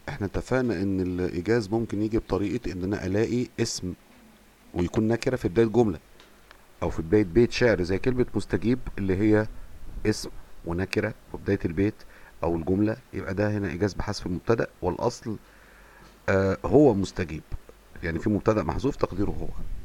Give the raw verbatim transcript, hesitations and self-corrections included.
احنا اتفقنا ان الايجاز ممكن يجي بطريقة ان انا الاقي اسم ويكون نكرة في بداية جملة، او في بداية بيت شعر، زي كلمة مستجيب اللي هي اسم ونكرة في بداية البيت او الجملة، يبقى ده هنا ايجاز بحذف المبتدأ. والاصل آه هو مستجيب، يعني في مبتدأ محذوف تقديره هو.